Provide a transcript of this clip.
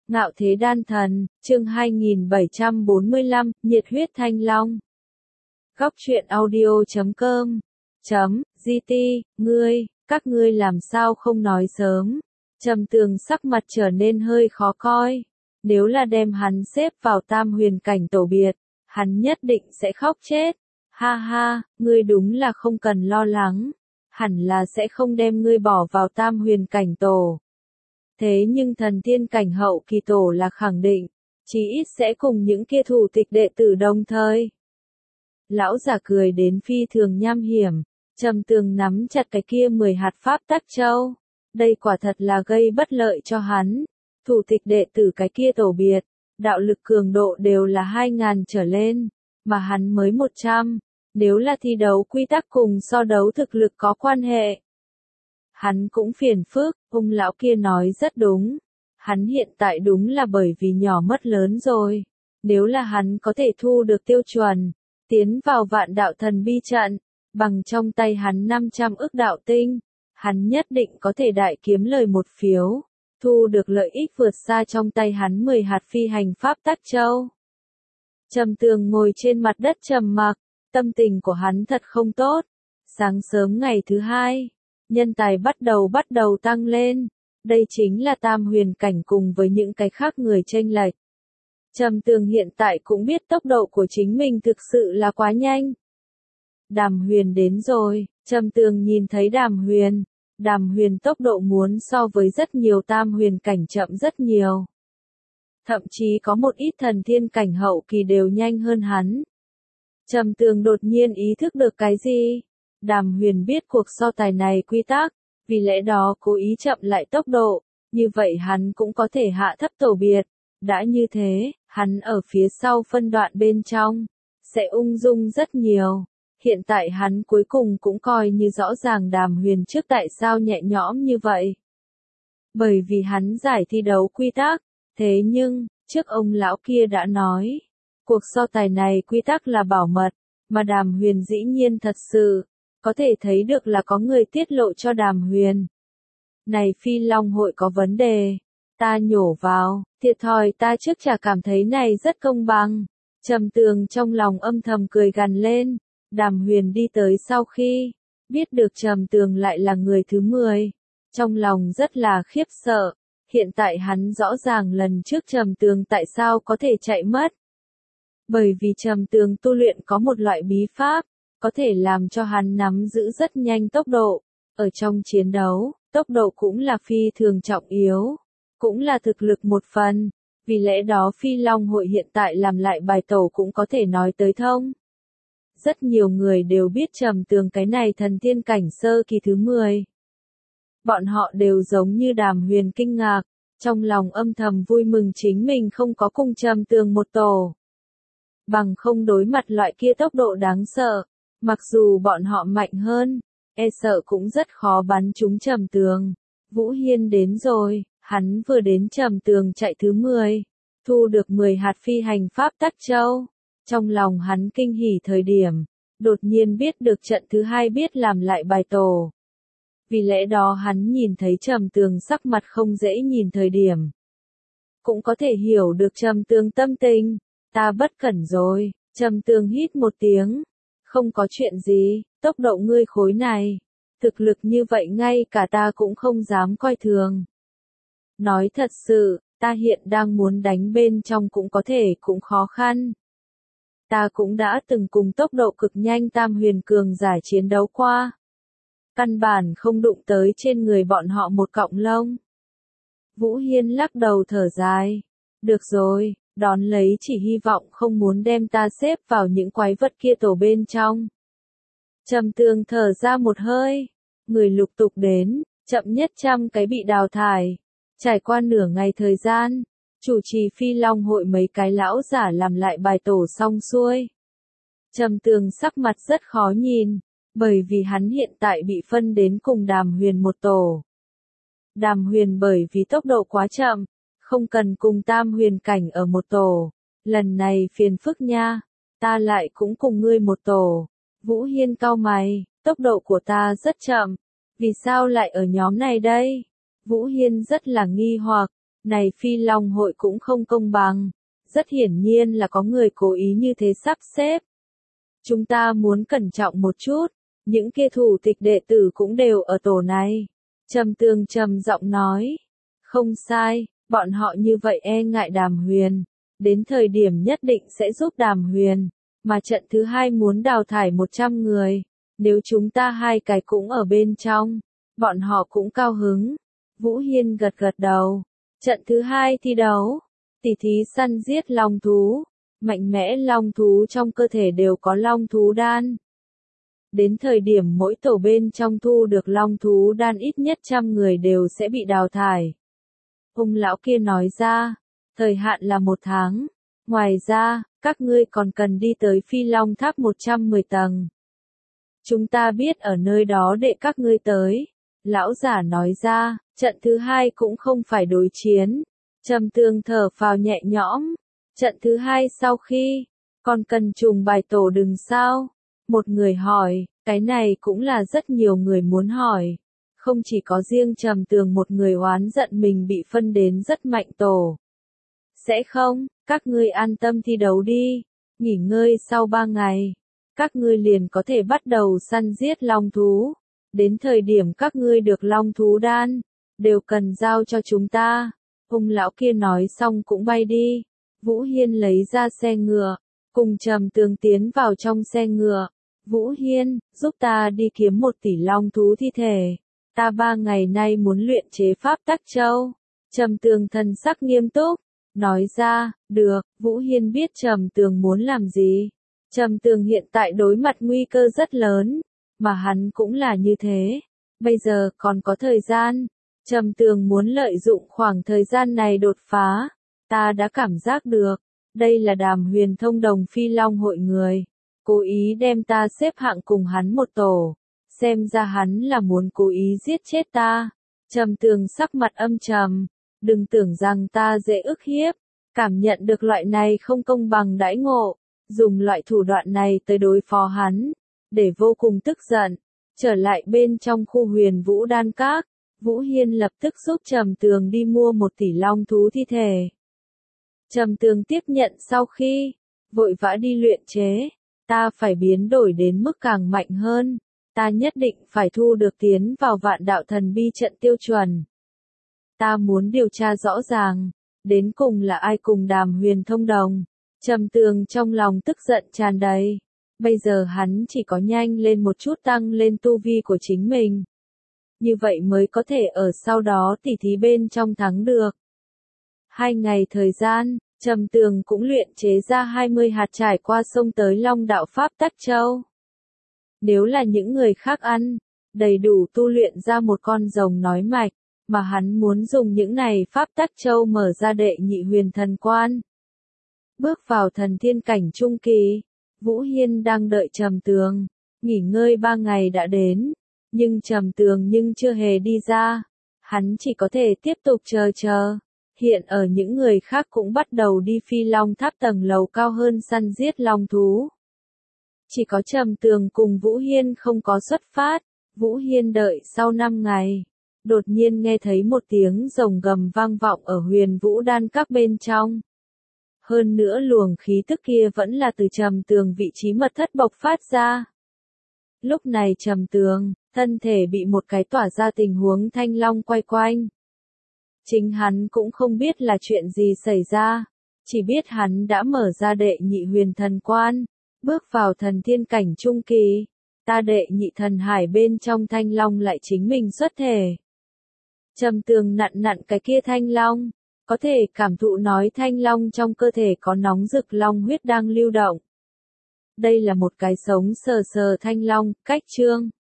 Ngạo thế đan thần, chương 2745, nhiệt huyết thanh long. Góc truyện audio.com GT, các ngươi làm sao không nói sớm. Trầm Tường sắc mặt trở nên hơi khó coi. Nếu là đem hắn xếp vào tam huyền cảnh tổ biệt, hắn nhất định sẽ khóc chết. Ha ha, ngươi đúng là không cần lo lắng. Hẳn là sẽ không đem ngươi bỏ vào tam huyền cảnh tổ. Thế nhưng thần tiên cảnh hậu kỳ tổ là khẳng định, chí ít sẽ cùng những kia thủ tịch đệ tử đồng thời. Lão giả cười đến phi thường nham hiểm, Trầm Tường nắm chặt cái kia 10 hạt pháp tắc châu. Đây quả thật là gây bất lợi cho hắn. Thủ tịch đệ tử cái kia tổ biệt, đạo lực cường độ đều là 2000 trở lên, mà hắn mới 100. Nếu là thi đấu quy tắc cùng so đấu thực lực có quan hệ, hắn cũng phiền phức. Ông lão kia nói rất đúng. Hắn hiện tại đúng là bởi vì nhỏ mất lớn rồi. Nếu là hắn có thể thu được tiêu chuẩn, tiến vào vạn đạo thần bi trận, bằng trong tay hắn 500 ức đạo tinh, hắn nhất định có thể đại kiếm lời một phiếu, thu được lợi ích vượt xa trong tay hắn 10 hạt phi hành pháp tắc châu. Trầm Tường ngồi trên mặt đất trầm mặc, tâm tình của hắn thật không tốt. Sáng sớm ngày thứ hai, nhân tài bắt đầu tăng lên. Đây chính là tam huyền cảnh cùng với những cái khác người chênh lệch. Trầm Tường hiện tại cũng biết tốc độ của chính mình thực sự là quá nhanh. Đàm Huyền đến rồi. Trầm Tường nhìn thấy Đàm Huyền. Đàm Huyền tốc độ muốn so với rất nhiều tam huyền cảnh chậm rất nhiều. Thậm chí có một ít thần thiên cảnh hậu kỳ đều nhanh hơn hắn. Trầm Tường đột nhiên ý thức được cái gì? Đàm Huyền biết cuộc so tài này quy tắc, vì lẽ đó cố ý chậm lại tốc độ, như vậy hắn cũng có thể hạ thấp tổ biệt. Đã như thế, hắn ở phía sau phân đoạn bên trong, sẽ ung dung rất nhiều. Hiện tại hắn cuối cùng cũng coi như rõ ràng Đàm Huyền trước tại sao nhẹ nhõm như vậy. Bởi vì hắn giải thi đấu quy tắc, thế nhưng, trước ông lão kia đã nói, cuộc so tài này quy tắc là bảo mật, mà Đàm Huyền dĩ nhiên thật sự, có thể thấy được là có người tiết lộ cho Đàm Huyền. Này Phi Long hội có vấn đề, ta nhổ vào, thiệt thòi ta trước chả cảm thấy này rất công bằng. Trầm Tường trong lòng âm thầm cười gằn lên. Đàm Huyền đi tới sau khi biết được Trầm Tường lại là người thứ 10, trong lòng rất là khiếp sợ. Hiện tại hắn rõ ràng lần trước Trầm Tường tại sao có thể chạy mất. Bởi vì Trầm Tường tu luyện có một loại bí pháp, có thể làm cho hắn nắm giữ rất nhanh tốc độ. Ở trong chiến đấu, tốc độ cũng là phi thường trọng yếu, cũng là thực lực một phần. Vì lẽ đó Phi Long hội hiện tại làm lại bài tổ cũng có thể nói tới thông. Rất nhiều người đều biết Trầm Tường cái này thần tiên cảnh sơ kỳ thứ 10. Bọn họ đều giống như Đàm Huyền kinh ngạc, trong lòng âm thầm vui mừng chính mình không có cùng Trầm Tường một tổ. Bằng không đối mặt loại kia tốc độ đáng sợ, mặc dù bọn họ mạnh hơn, e sợ cũng rất khó bắn trúng Trầm Tường. Vũ Hiên đến rồi, hắn vừa đến Trầm Tường chạy thứ 10, thu được 10 hạt phi hành pháp tắc châu. Trong lòng hắn kinh hỉ thời điểm, đột nhiên biết được trận thứ 2 biết làm lại bài tổ. Vì lẽ đó hắn nhìn thấy Trầm Tường sắc mặt không dễ nhìn thời điểm. Cũng có thể hiểu được Trầm Tường tâm tình, ta bất cẩn rồi. Trầm Tường hít một tiếng, không có chuyện gì, tốc độ ngươi khối này, thực lực như vậy ngay cả ta cũng không dám coi thường. Nói thật sự, ta hiện đang muốn đánh bên trong cũng có thể cũng khó khăn. Ta cũng đã từng cùng tốc độ cực nhanh tam huyền cường giả chiến đấu qua. Căn bản không đụng tới trên người bọn họ một cọng lông. Vũ Hiên lắc đầu thở dài. Được rồi, đón lấy chỉ hy vọng không muốn đem ta xếp vào những quái vật kia tổ bên trong. Trầm Tường thở ra một hơi. Người lục tục đến, chậm nhất 100 cái bị đào thải. Trải qua nửa ngày thời gian, chủ trì Phi Long hội mấy cái lão giả làm lại bài tổ xong xuôi. Trầm Tường sắc mặt rất khó nhìn, bởi vì hắn hiện tại bị phân đến cùng Đàm Huyền một tổ. Đàm Huyền bởi vì tốc độ quá chậm, không cần cùng tam huyền cảnh ở một tổ. Lần này phiền phức nha, ta lại cũng cùng ngươi một tổ. Vũ Hiên cau mày, tốc độ của ta rất chậm, vì sao lại ở nhóm này đây? Vũ Hiên rất là nghi hoặc, Này Phi Long hội cũng không công bằng. Rất hiển nhiên là có người cố ý như thế sắp xếp. Chúng ta muốn cẩn trọng một chút, những kia thủ tịch đệ tử cũng đều ở tổ này. Trầm Tường trầm giọng nói. Không sai, bọn họ như vậy e ngại Đàm Huyền. Đến thời điểm nhất định sẽ giúp Đàm Huyền. Mà trận thứ 2 muốn đào thải 100 người. Nếu chúng ta hai cái cũng ở bên trong, bọn họ cũng cao hứng. Vũ Hiên gật gật đầu. Trận thứ 2 thi đấu. Tỷ thí săn giết long thú. Mạnh mẽ long thú trong cơ thể đều có long thú đan. Đến thời điểm mỗi tổ bên trong thu được long thú đan ít nhất 100 người đều sẽ bị đào thải. Ông lão kia nói ra, thời hạn là 1 tháng. Ngoài ra, các ngươi còn cần đi tới Phi Long Tháp 110 tầng. Chúng ta biết ở nơi đó để các ngươi tới. Lão giả nói ra, trận thứ 2 cũng không phải đối chiến. Trầm Tường thở phào nhẹ nhõm. Trận thứ 2 sau khi, còn cần trùng bài tổ đừng sao? Một người hỏi, cái này cũng là rất nhiều người muốn hỏi. Không chỉ có riêng Trầm Tường một người oán giận mình bị phân đến rất mạnh tổ. Sẽ không, các ngươi an tâm thi đấu đi. Nghỉ ngơi sau 3 ngày. Các ngươi liền có thể bắt đầu săn giết long thú. Đến thời điểm các ngươi được long thú đan, đều cần giao cho chúng ta. Ông lão kia nói xong cũng bay đi. Vũ Hiên lấy ra xe ngựa, cùng Trầm Tường tiến vào trong xe ngựa. Vũ Hiên, giúp ta đi kiếm 1 tỷ long thú thi thể. Ta 3 ngày nay muốn luyện chế pháp tắc châu. Trầm Tường thần sắc nghiêm túc, nói ra, được. Vũ Hiên biết Trầm Tường muốn làm gì. Trầm Tường hiện tại đối mặt nguy cơ rất lớn, mà hắn cũng là như thế. Bây giờ còn có thời gian. Trầm Tường muốn lợi dụng khoảng thời gian này đột phá. Ta đã cảm giác được, đây là Đàm Huyền thông đồng Phi Long hội người. Cố ý đem ta xếp hạng cùng hắn một tổ. Xem ra hắn là muốn cố ý giết chết ta. Trầm Tường sắc mặt âm trầm. Đừng tưởng rằng ta dễ ức hiếp. Cảm nhận được loại này không công bằng đãi ngộ. Dùng loại thủ đoạn này tới đối phó hắn. Để vô cùng tức giận. Trở lại bên trong khu Huyền Vũ Đan Các. Vũ Hiên lập tức giúp Trầm Tường đi mua 1 tỷ long thú thi thể. Trầm Tường tiếp nhận sau khi, vội vã đi luyện chế. Ta phải biến đổi đến mức càng mạnh hơn. Ta nhất định phải thu được tiến vào Vạn Đạo Thần Bi trận tiêu chuẩn. Ta muốn điều tra rõ ràng, đến cùng là ai cùng Đàm Huyền thông đồng. Trầm Tường trong lòng tức giận tràn đầy. Bây giờ hắn chỉ có nhanh lên một chút tăng lên tu vi của chính mình. Như vậy mới có thể ở sau đó tỉ thí bên trong thắng được. 2 ngày thời gian, Trầm Tường cũng luyện chế ra 20 hạt trải qua sông tới Long Đạo Pháp Tắc Châu. Nếu là những người khác ăn, đầy đủ tu luyện ra một con rồng nói mạch, mà hắn muốn dùng những này Pháp Tắc Châu mở ra đệ nhị huyền thần quan. Bước vào thần thiên cảnh trung kỳ, Vũ Hiên đang đợi Trầm Tường, nghỉ ngơi 3 ngày đã đến, nhưng Trầm Tường chưa hề đi ra, hắn chỉ có thể tiếp tục chờ. Hiện ở những người khác cũng bắt đầu đi Phi Long Tháp tầng lầu cao hơn săn giết long thú. Chỉ có Trầm Tường cùng Vũ Hiên không có xuất phát. Vũ Hiên đợi sau 5 ngày. Đột nhiên nghe thấy một tiếng rồng gầm vang vọng ở Huyền Vũ Đan Các bên trong. Hơn nữa luồng khí tức kia vẫn là từ Trầm Tường vị trí mật thất bộc phát ra. Lúc này Trầm Tường, thân thể bị một cái tỏa ra tình huống thanh long quay quanh. Chính hắn cũng không biết là chuyện gì xảy ra, chỉ biết hắn đã mở ra đệ nhị huyền thần quan, bước vào thần thiên cảnh trung kỳ. Ta đệ nhị thần hải bên trong thanh long lại chính mình xuất thể. Trầm Tường nặn cái kia thanh long, có thể cảm thụ nói thanh long trong cơ thể có nóng rực long huyết đang lưu động. Đây là một cái sống sờ sờ thanh long, cách chương.